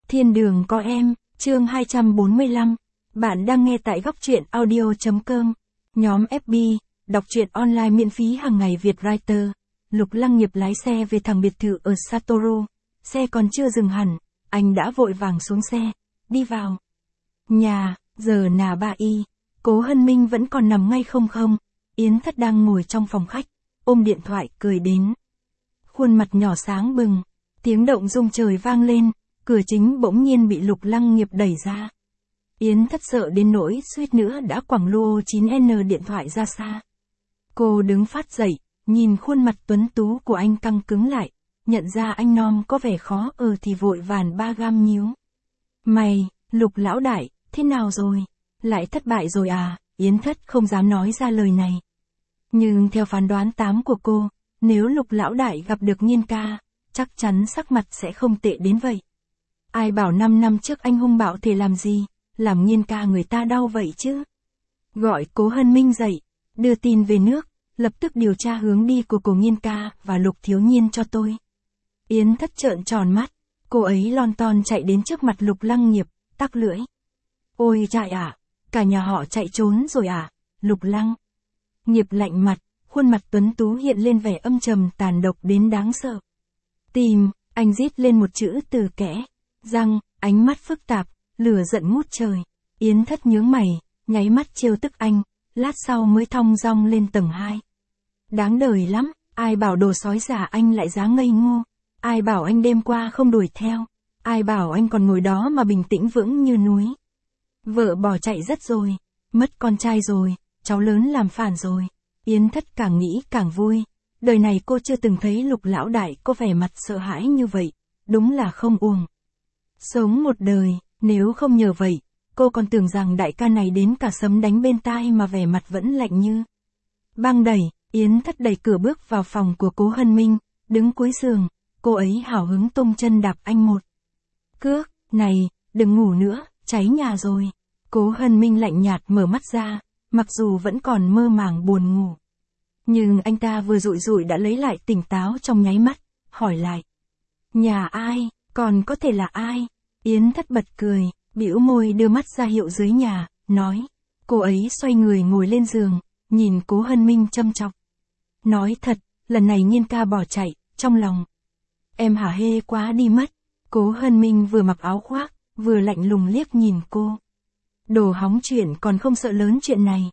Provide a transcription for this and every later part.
Thiên đường có em, chương 245. Bạn đang nghe tại góc truyện audio.com. Nhóm FB, đọc truyện online miễn phí hàng ngày Việt Writer. Lục Lăng Nghiệp lái xe về thẳng biệt thự ở Satoru. Xe còn chưa dừng hẳn, anh đã vội vàng xuống xe, đi vào nhà. Giờ nà bà y, Cố Hân Minh vẫn còn nằm ngay không. Yến Thất đang ngồi trong phòng khách, ôm điện thoại cười đến. Khuôn mặt nhỏ sáng bừng, tiếng động rung trời vang lên, cửa chính bỗng nhiên bị Lục Lăng Nghiệp đẩy ra. Yến Thất sợ đến nỗi suýt nữa đã quẳng lô 9N điện thoại ra xa. Cô đứng phát dậy, nhìn khuôn mặt tuấn tú của anh căng cứng lại, nhận ra anh non có vẻ khó thì vội vàn ba gam nhíu. Mày, Lục lão đại, thế nào rồi? Lại thất bại rồi à? Yến Thất không dám nói ra lời này. Nhưng theo phán đoán của cô, nếu Lục lão đại gặp được Nhiên ca, chắc chắn sắc mặt sẽ không tệ đến vậy. Ai bảo 5 năm trước anh hung bạo thể làm gì, làm Nhiên ca người ta đau vậy chứ. Gọi Cố Hân Minh dậy, đưa tin về nước, lập tức điều tra hướng đi của cô Nhiên ca và Lục thiếu nhiên cho tôi. Yến Thất trợn tròn mắt, cô ấy lon ton chạy đến trước mặt Lục Lăng Nghiệp, tắc lưỡi. Ôi chạy à, cả nhà họ chạy trốn rồi à? Lục Lăng Nghiệp lạnh mặt, khuôn mặt tuấn tú hiện lên vẻ âm trầm tàn độc đến đáng sợ. Tìm, anh rít lên một chữ từ kẽ răng, ánh mắt phức tạp, lửa giận ngút trời. Yến Thất nhướng mày, nháy mắt trêu tức anh, lát sau mới thong dong lên tầng 2. Đáng đời lắm, ai bảo đồ sói giả anh lại dáng ngây ngô, ai bảo anh đêm qua không đuổi theo, ai bảo anh còn ngồi đó mà bình tĩnh vững như núi. Vợ bỏ chạy rất rồi, mất con trai rồi, cháu lớn làm phản rồi. Yến Thất càng nghĩ càng vui, đời này cô chưa từng thấy Lục lão đại có vẻ mặt sợ hãi như vậy, đúng là không uổng sống một đời. Nếu không nhờ vậy, cô còn tưởng rằng đại ca này đến cả sấm đánh bên tai mà vẻ mặt vẫn lạnh như băng đẩy. Yến Thất đẩy cửa bước vào phòng của Cố Hân Minh, đứng cuối giường, cô ấy hào hứng tung chân đạp anh một cước. Này, đừng ngủ nữa, cháy nhà rồi. Cố Hân Minh lạnh nhạt mở mắt ra, mặc dù vẫn còn mơ màng buồn ngủ. Nhưng anh ta vừa dụi dụi đã lấy lại tỉnh táo trong nháy mắt, hỏi lại. Nhà ai, còn có thể là ai? Yến Thất bật cười, bĩu môi đưa mắt ra hiệu dưới nhà, nói. Cô ấy xoay người ngồi lên giường, nhìn Cố Hân Minh châm chọc. Nói thật, lần này Nhiên ca bỏ chạy, trong lòng em hả hê quá đi mất. Cố Hân Minh vừa mặc áo khoác, vừa lạnh lùng liếc nhìn cô. Đồ hóng chuyện còn không sợ lớn chuyện này.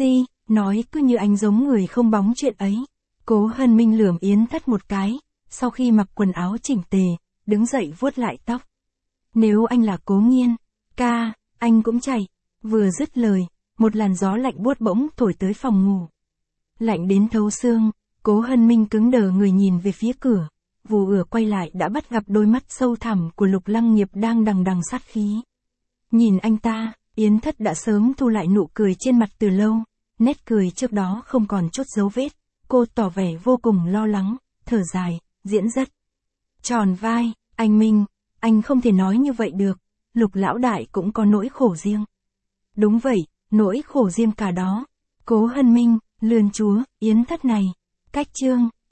Nói cứ như anh giống người không bóng chuyện ấy. Cố Hân Minh lườm Yến Thất một cái, sau khi mặc quần áo chỉnh tề, đứng dậy vuốt lại tóc. Nếu anh là Cố Nghiên ca, anh cũng chạy. Vừa dứt lời, một làn gió lạnh buốt bỗng thổi tới phòng ngủ. Lạnh đến thấu xương, Cố Hân Minh cứng đờ người nhìn về phía cửa. Vừa quay lại đã bắt gặp đôi mắt sâu thẳm của Lục Lăng Nghiệp đang đằng đằng sát khí. Nhìn anh ta, Yến Thất đã sớm thu lại nụ cười trên mặt từ lâu, nét cười trước đó không còn chút dấu vết. Cô tỏ vẻ vô cùng lo lắng, thở dài, diễn rất tròn vai. Anh Minh, anh không thể nói như vậy được, Lục lão đại cũng có nỗi khổ riêng. Đúng vậy, nỗi khổ riêng cả đó. Cố Hân Minh, lườn chúa, Yến Thất này, cách chương.